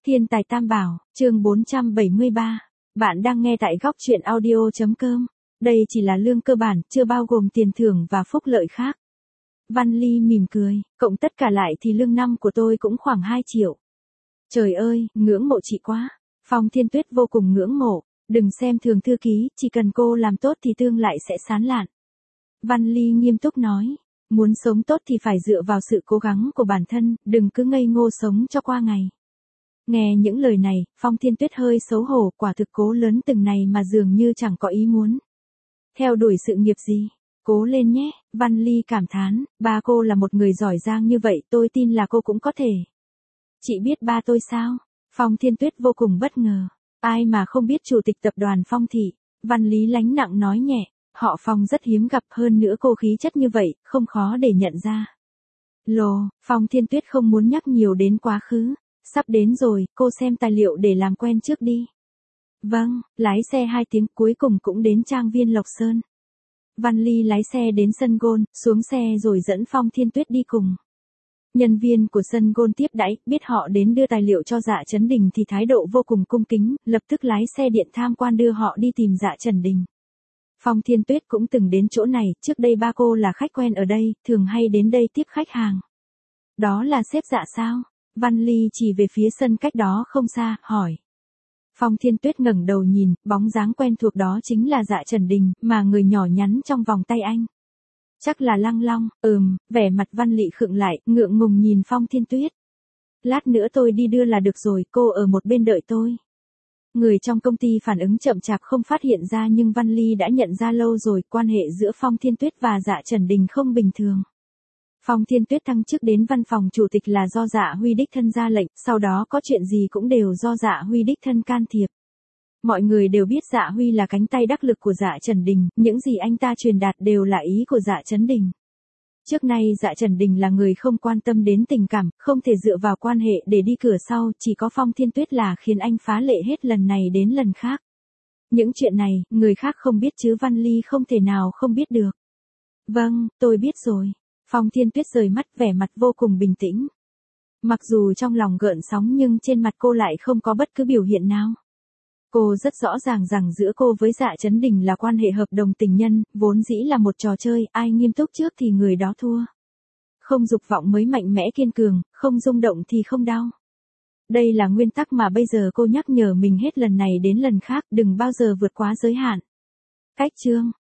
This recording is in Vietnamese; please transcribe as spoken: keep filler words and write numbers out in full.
Thiên tài tam bảo, chương bốn trăm bảy mươi ba. Bạn đang nghe tại góc truyện audio chấm com. Đây chỉ là lương cơ bản, chưa bao gồm tiền thưởng và phúc lợi khác. Văn Ly mỉm cười, cộng tất cả lại thì lương năm của tôi cũng khoảng hai triệu. Trời ơi, ngưỡng mộ chị quá. Phong Thiên Tuyết vô cùng ngưỡng mộ, đừng xem thường thư ký, chỉ cần cô làm tốt thì tương lại sẽ sán lạn. Văn Ly nghiêm túc nói, muốn sống tốt thì phải dựa vào sự cố gắng của bản thân, đừng cứ ngây ngô sống cho qua ngày. Nghe những lời này, Phong Thiên Tuyết hơi xấu hổ, quả thực cố lớn từng này mà dường như chẳng có ý muốn theo đuổi sự nghiệp gì. Cố lên nhé, Văn Ly cảm thán, ba cô là một người giỏi giang như vậy, tôi tin là cô cũng có thể. Chị biết ba tôi sao? Phong Thiên Tuyết vô cùng bất ngờ. Ai mà không biết chủ tịch tập đoàn Phong Thị. Văn Lý lánh nặng nói nhẹ, họ Phong rất hiếm gặp, hơn nữa cô khí chất như vậy, không khó để nhận ra. Lồ, Phong Thiên Tuyết không muốn nhắc nhiều đến quá khứ. Sắp đến rồi, cô xem tài liệu để làm quen trước đi. Vâng, lái xe hai tiếng cuối cùng cũng đến trang viên Lộc Sơn. Văn Ly lái xe đến sân golf, xuống xe rồi dẫn Phong Thiên Tuyết đi cùng. Nhân viên của sân golf tiếp đãi, biết họ đến đưa tài liệu cho Dạ Chấn Đình thì thái độ vô cùng cung kính, lập tức lái xe điện tham quan đưa họ đi tìm Dạ Chấn Đình. Phong Thiên Tuyết cũng từng đến chỗ này, trước đây ba cô là khách quen ở đây, thường hay đến đây tiếp khách hàng. Đó là sếp Dạ sao? Văn Ly chỉ về phía sân cách đó không xa, hỏi. Phong Thiên Tuyết ngẩng đầu nhìn, bóng dáng quen thuộc đó chính là Dạ Chấn Đình, mà người nhỏ nhắn trong vòng tay anh. Chắc là Lăng Long, ừm, vẻ mặt Văn Lị khựng lại, ngượng ngùng nhìn Phong Thiên Tuyết. Lát nữa tôi đi đưa là được rồi, cô ở một bên đợi tôi. Người trong công ty phản ứng chậm chạp không phát hiện ra nhưng Văn Ly đã nhận ra lâu rồi, quan hệ giữa Phong Thiên Tuyết và Dạ Chấn Đình không bình thường. Phong Thiên Tuyết thăng chức đến văn phòng chủ tịch là do Dạ Huy đích thân ra lệnh, sau đó có chuyện gì cũng đều do Dạ Huy đích thân can thiệp. Mọi người đều biết Dạ Huy là cánh tay đắc lực của Dạ Chấn Đình, những gì anh ta truyền đạt đều là ý của Dạ Chấn Đình. Trước nay Dạ Chấn Đình là người không quan tâm đến tình cảm, không thể dựa vào quan hệ để đi cửa sau, chỉ có Phong Thiên Tuyết là khiến anh phá lệ hết lần này đến lần khác. Những chuyện này, người khác không biết chứ Văn Ly không thể nào không biết được. Vâng, tôi biết rồi. Phong Thiên Tuyết rời mắt, vẻ mặt vô cùng bình tĩnh. Mặc dù trong lòng gợn sóng nhưng trên mặt cô lại không có bất cứ biểu hiện nào. Cô rất rõ ràng rằng giữa cô với Dạ Chấn Đình là quan hệ hợp đồng tình nhân, vốn dĩ là một trò chơi, ai nghiêm túc trước thì người đó thua. Không dục vọng mới mạnh mẽ kiên cường, không rung động thì không đau. Đây là nguyên tắc mà bây giờ cô nhắc nhở mình hết lần này đến lần khác, đừng bao giờ vượt quá giới hạn. Cách chương